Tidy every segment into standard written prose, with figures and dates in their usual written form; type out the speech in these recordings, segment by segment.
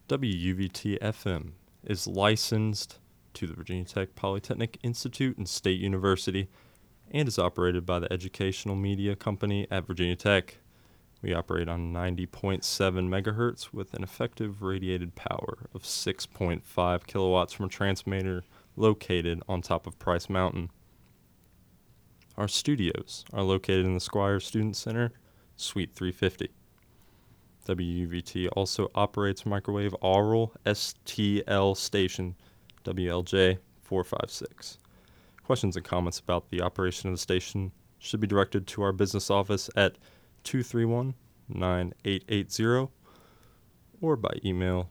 WUVT-FM is licensed to the Virginia Tech Polytechnic Institute and State University and is operated by the Educational Media Company at Virginia Tech. We operate on 90.7 megahertz with an effective radiated power of 6.5 kilowatts from a transmitter located on top of Price Mountain. Our studios are located in the Squire Student Center, Suite 350. WUVT also operates microwave aural STL station, WLJ 456. Questions and comments about the operation of the station should be directed to our business office at 231-9880 or by email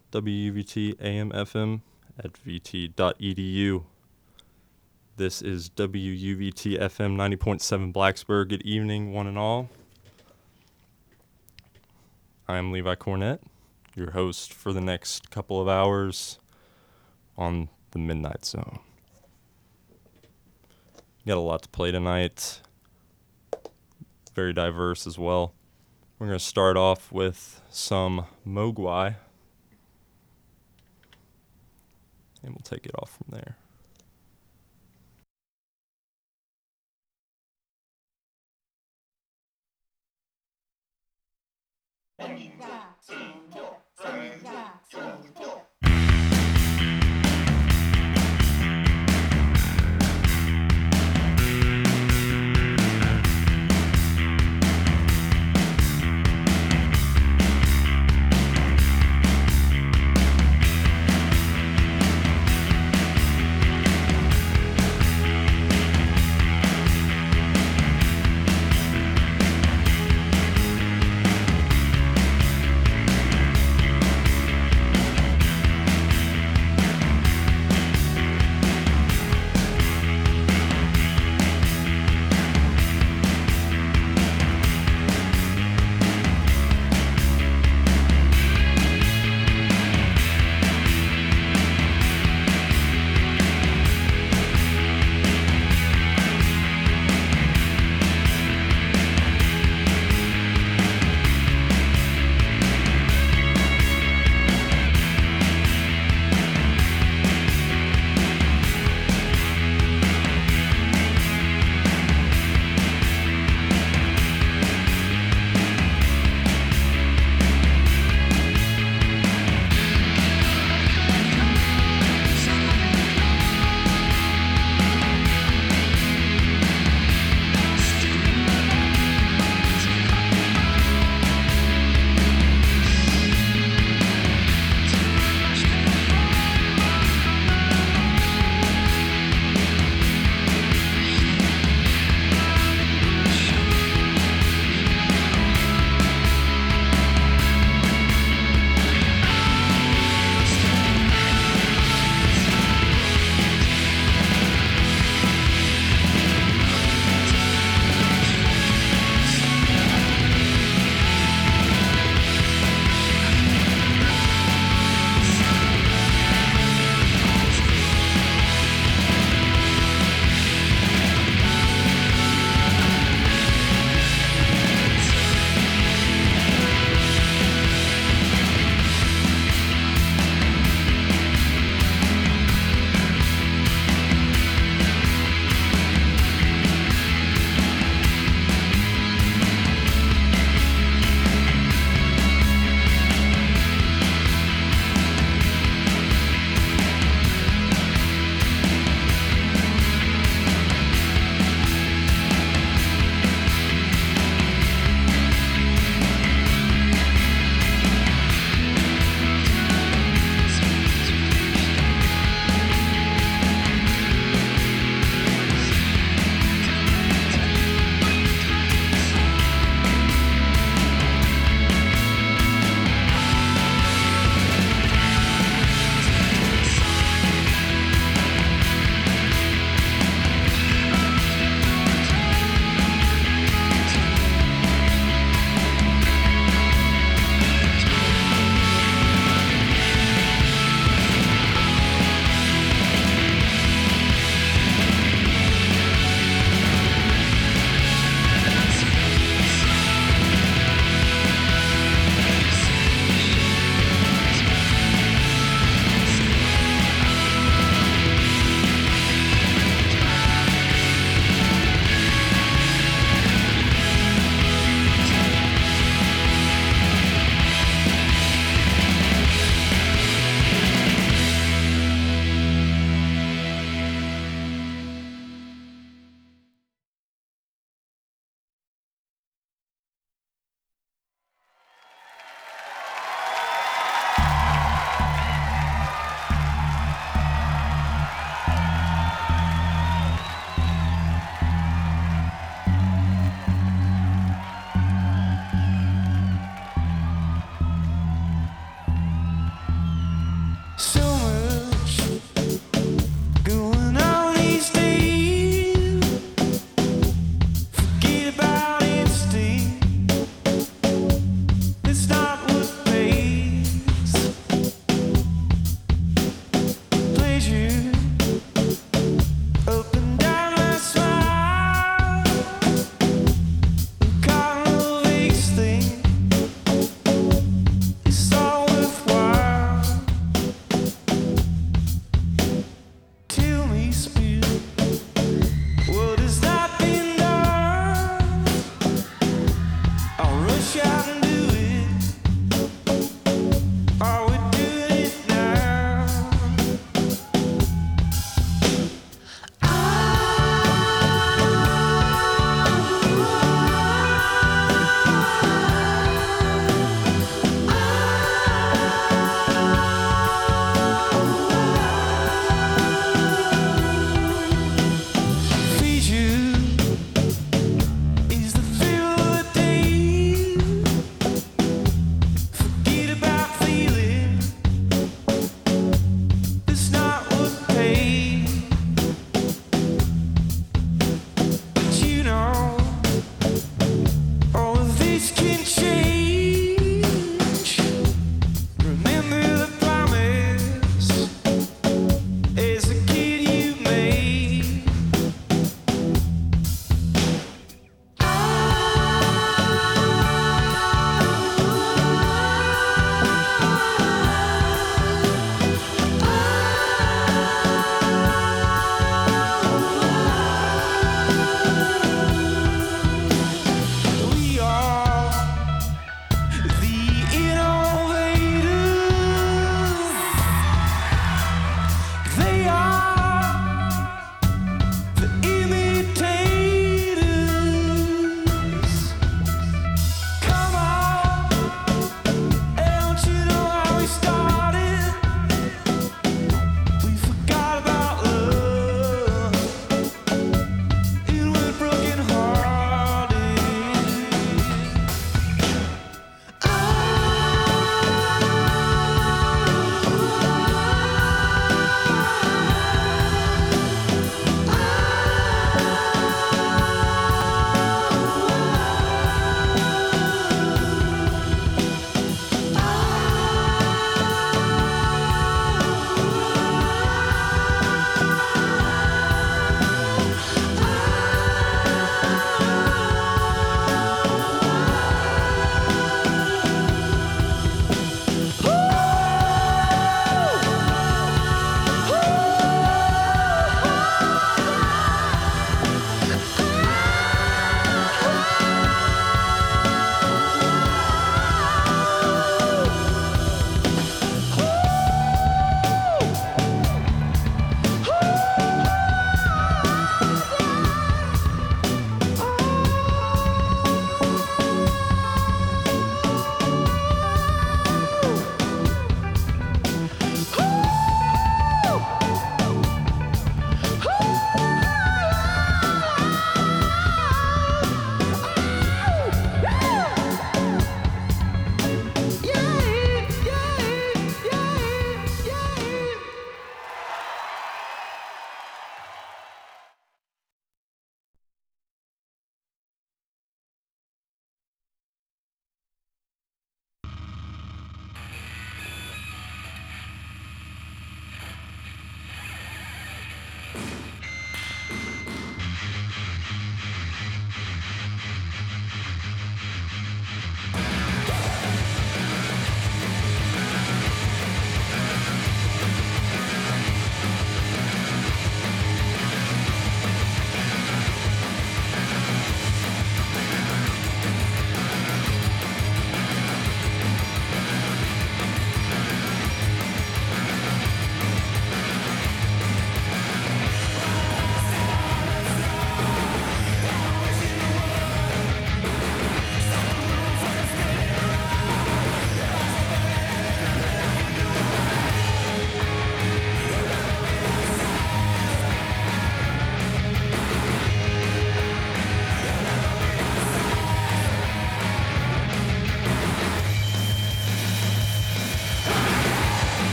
wuvtamfm@vt.edu. This is WUVT-FM 90.7 Blacksburg. Good evening, one and all. I am Levi Cornett, your host for the next couple of hours on the Midnight Zone. Got a lot to play tonight. Very diverse as well. We're going to start off with some Mogwai, and we'll take it off from there.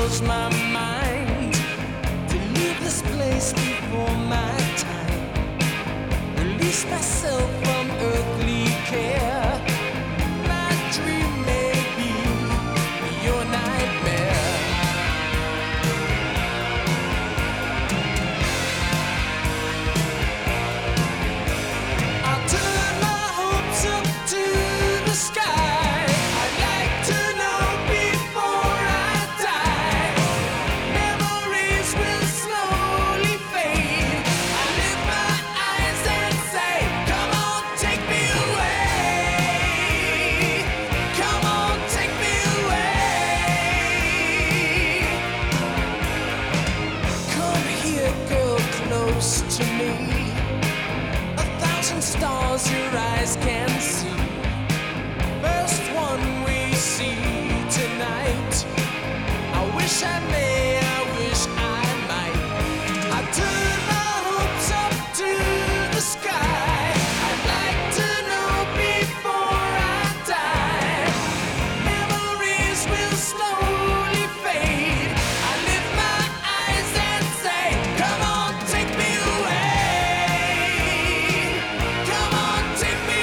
close my mind to leave this place before my time. Release myself from earthly care. My dream may be your nightmare. I'll turn my hopes up to the sky. I'd like to know before I die. Memories will slowly fade. I lift my eyes and say, come on, take me away. Come on, take me away. Come here, girl, close to me. 1,000 stars your eyes can see. First one we see tonight. I wish I may, I wish I might. I turn my hopes up to the sky. I'd like to know before I die. Memories will slowly fade. I lift my eyes and say, come on, take me away. Come on, take me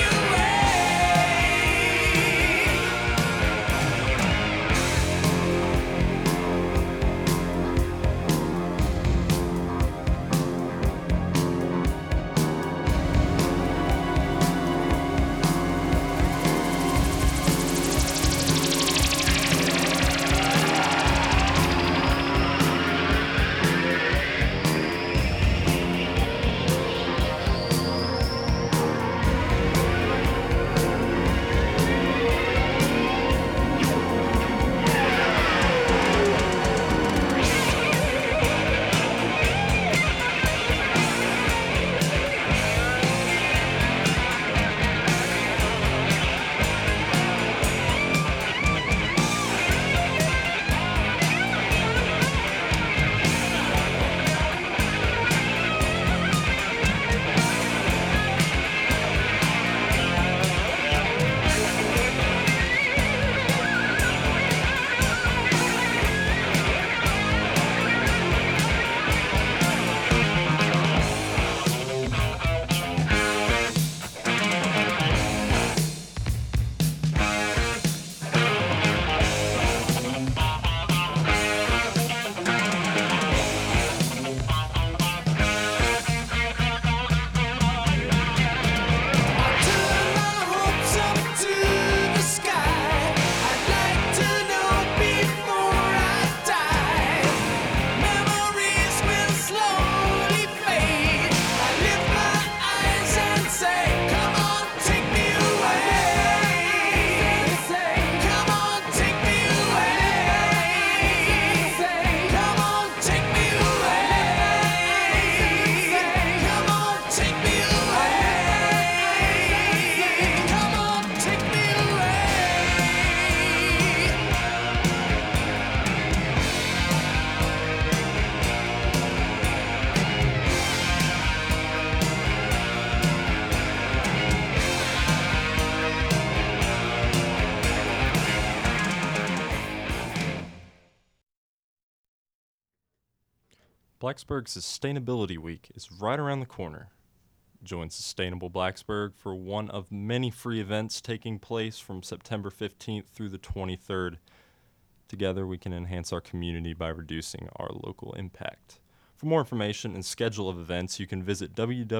Blacksburg Sustainability Week is right around the corner. Join Sustainable Blacksburg for one of many free events taking place from September 15th through the 23rd. Together, we can enhance our community by reducing our local impact. For more information and schedule of events, you can visit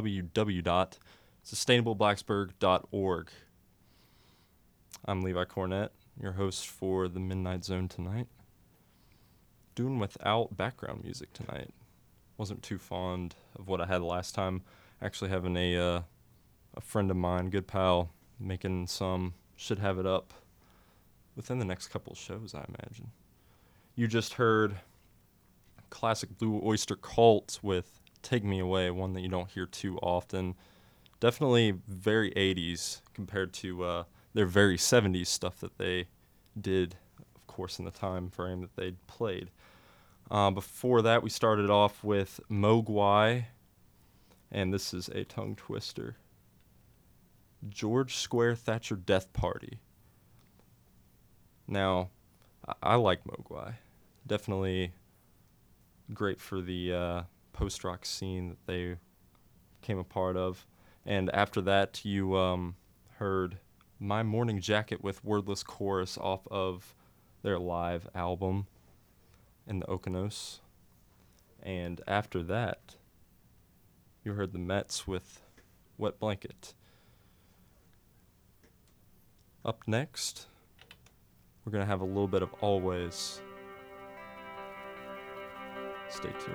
www.sustainableblacksburg.org. I'm Levi Cornett, your host for the Midnight Zone tonight. Doing without background music tonight. Wasn't too fond of what I had last time. Actually having a friend of mine, good pal, making some, should have it up within the next couple of shows, I imagine. You just heard classic Blue Oyster Cult with Take Me Away, one that you don't hear too often. Definitely very 80s compared to their very 70s stuff that they did, of course, in the time frame that they played. Before that, we started off with Mogwai, and this is a tongue twister. George Square Thatcher Death Party. Now, I like Mogwai. definitely great for the post-rock scene that they came a part of. And after that, you heard My Morning Jacket with Wordless Chorus off of their live album in the Okonos. And after that, you heard the Mets with Wet Blanket. Up next, we're going to have a little bit of Always. Stay tuned.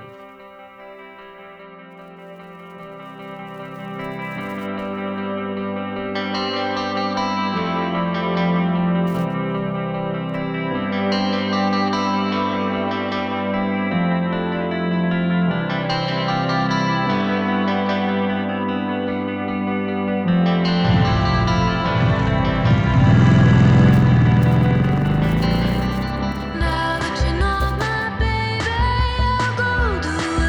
Now that you're not my baby, I'll go the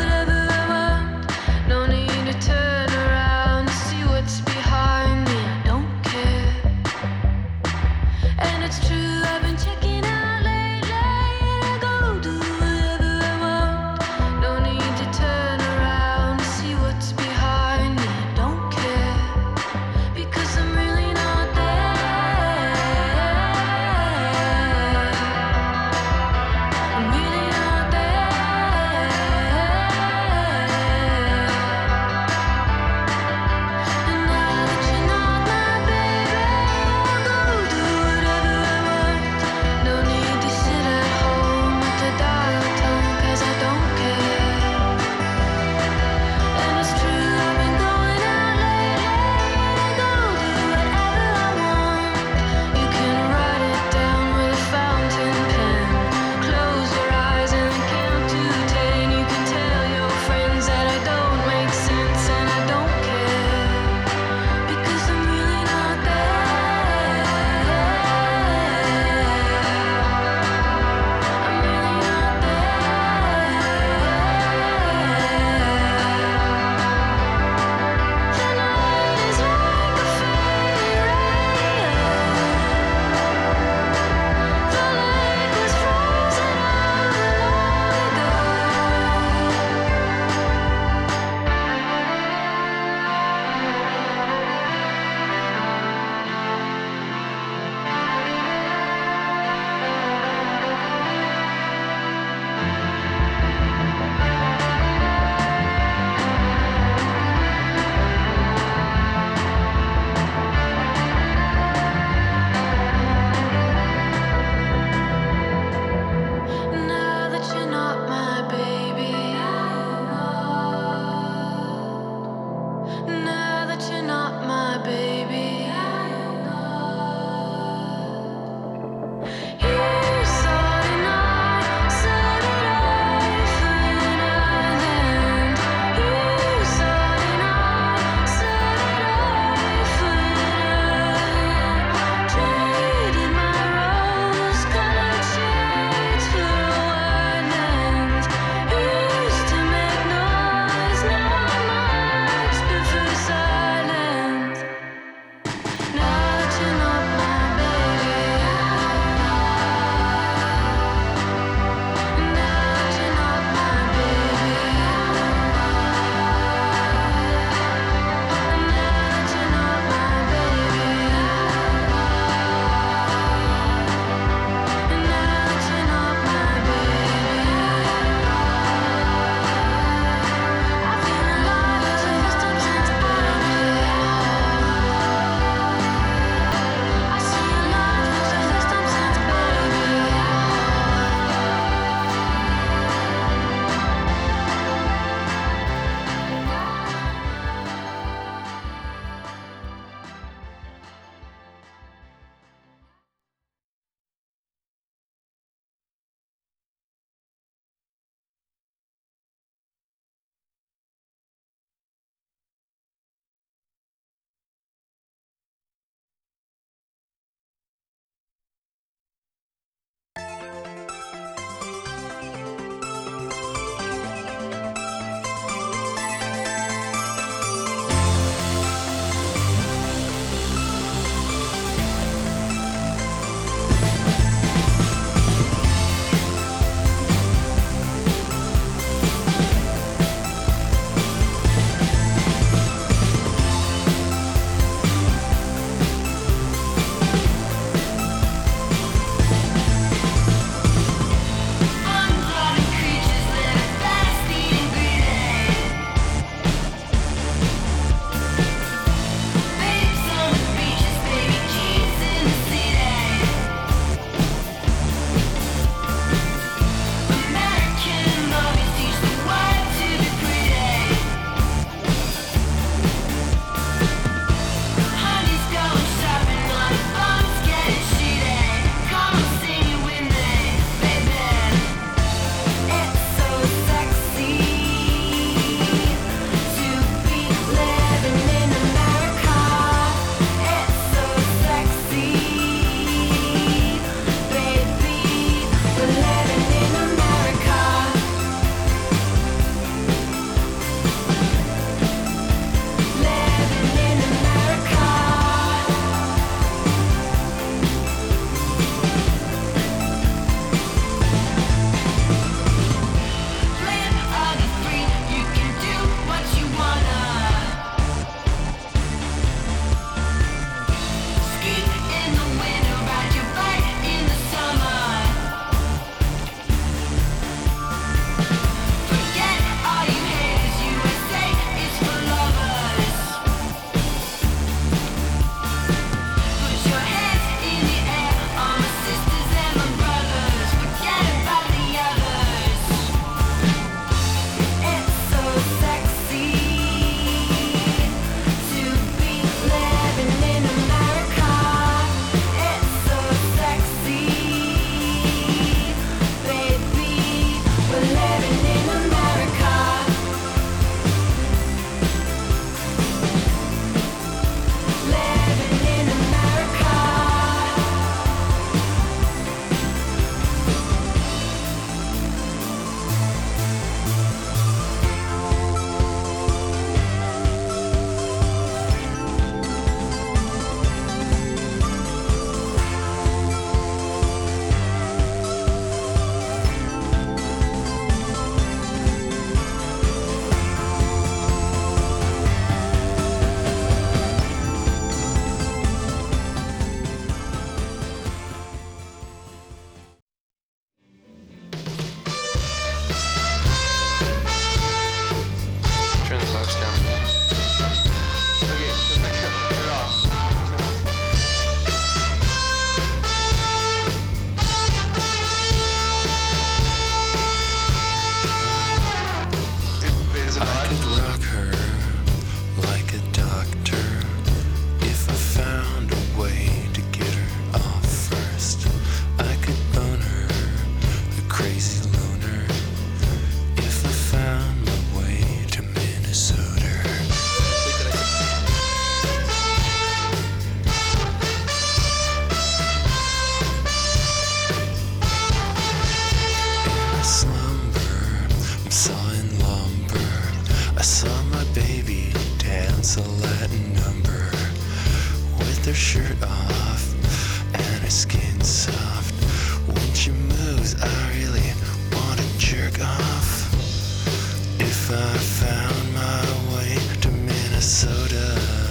I'm sawing lumber. I saw my baby dance a Latin number with her shirt off and her skin soft. When she moves, I really want to jerk off. If I found my way to Minnesota,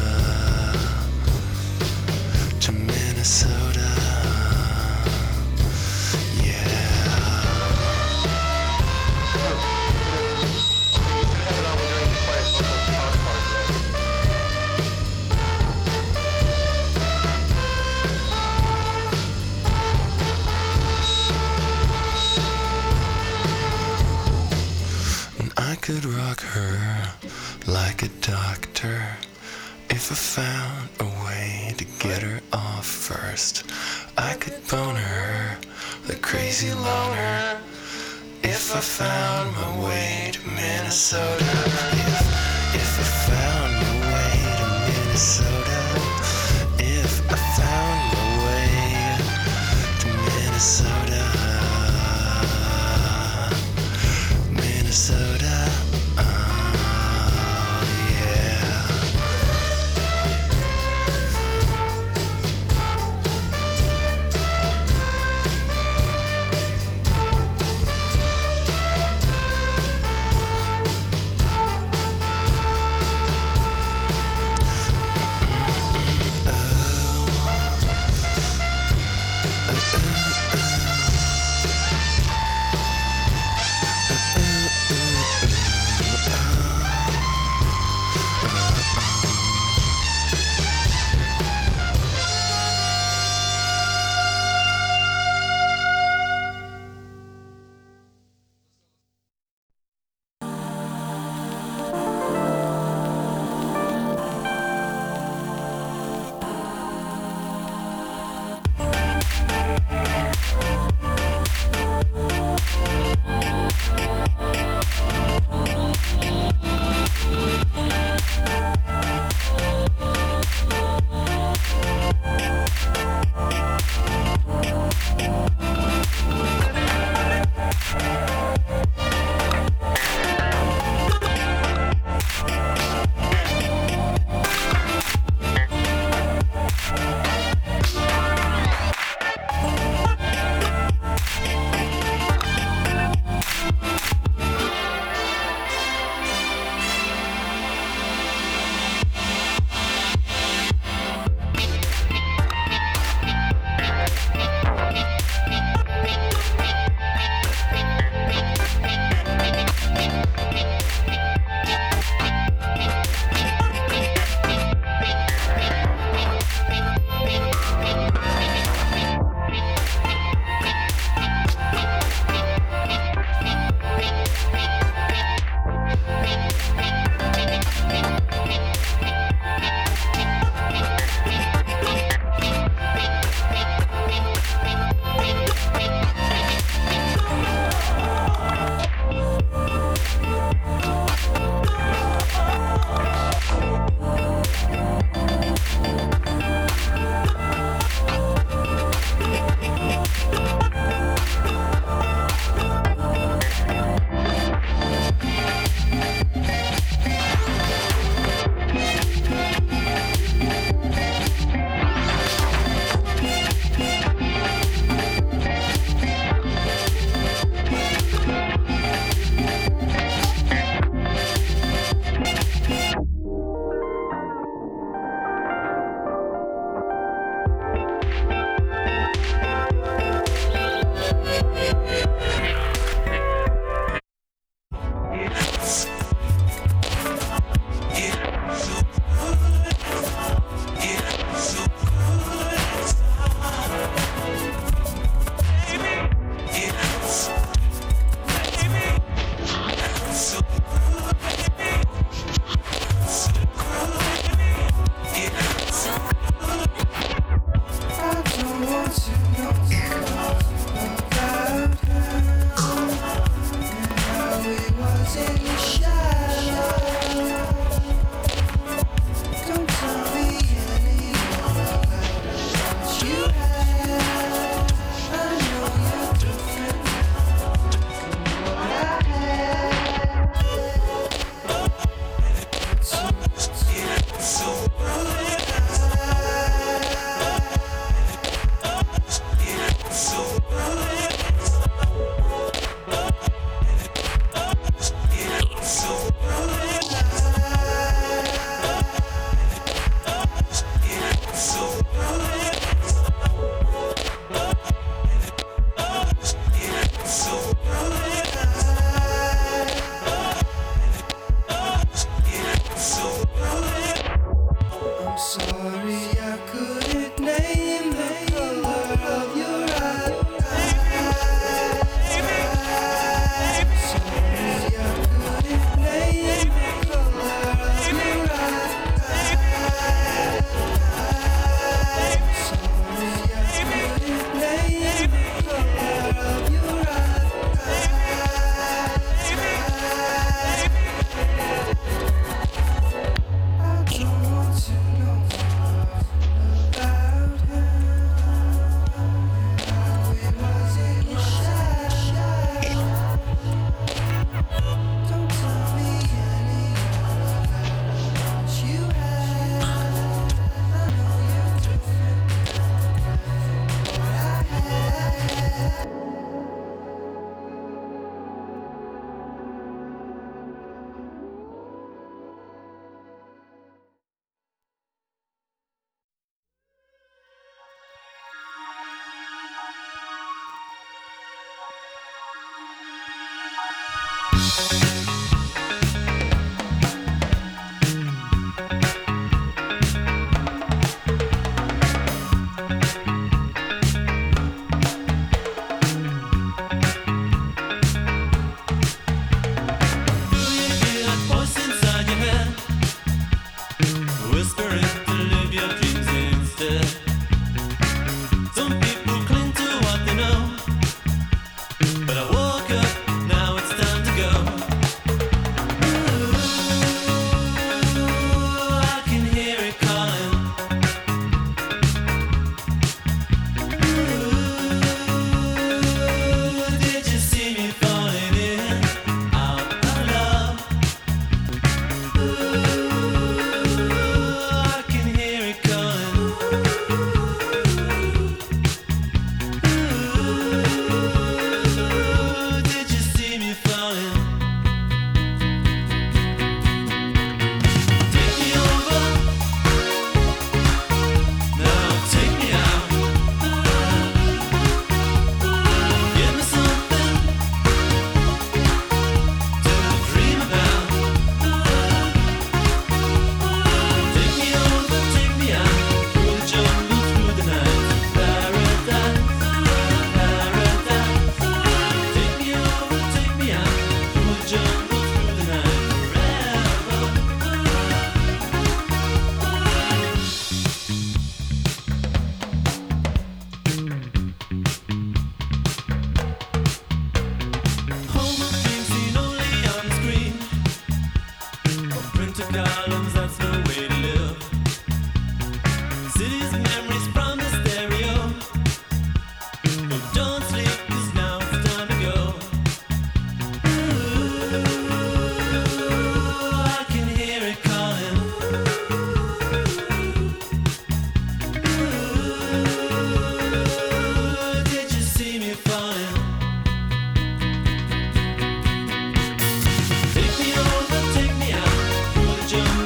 to Minnesota, yeah. And I could rock her like a doctor if I found a way to get her off first. I could bone her like crazy loner if I found my way to Minnesota. If I found my way to Minnesota. If I found my way to Minnesota. Minnesota, oh yeah. Take me over, take me out through the jungle.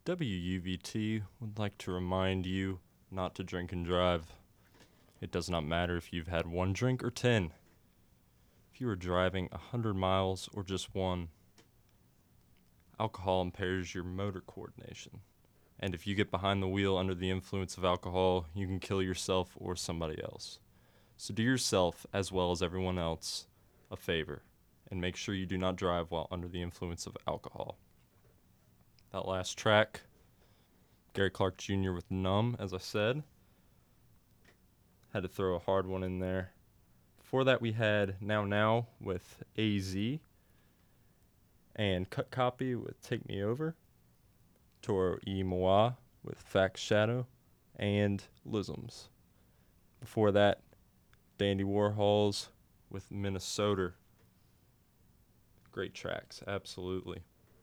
WUVT would like to remind you not to drink and drive. It does not matter if you've had 1 drink or 10. If you are driving 100 miles or just 1, alcohol impairs your motor coordination. And if you get behind the wheel under the influence of alcohol, you can kill yourself or somebody else. So do yourself, as well as everyone else, a favor, and make sure you do not drive while under the influence of alcohol. That last track, Gary Clark Jr. with Numb, as I said. Had to throw a hard one in there. Before that, we had Now Now with AZ, and Cut Copy with Take Me Over, Toro E. Moa with Fact Shadow, and Lisms. Before that, Dandy Warhols with Minnesota. Great tracks, absolutely.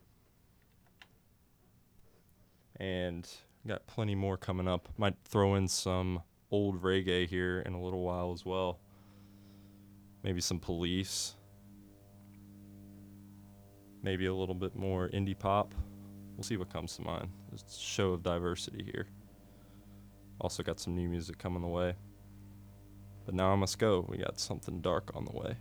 And got plenty more coming up. Might throw in some old reggae here in a little while as well. Maybe some Police. Maybe a little bit more indie pop. We'll see what comes to mind. It's a show of diversity here. Also got some new music coming the way. But now I must go. We got something dark on the way.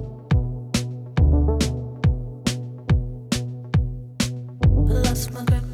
Lost my grip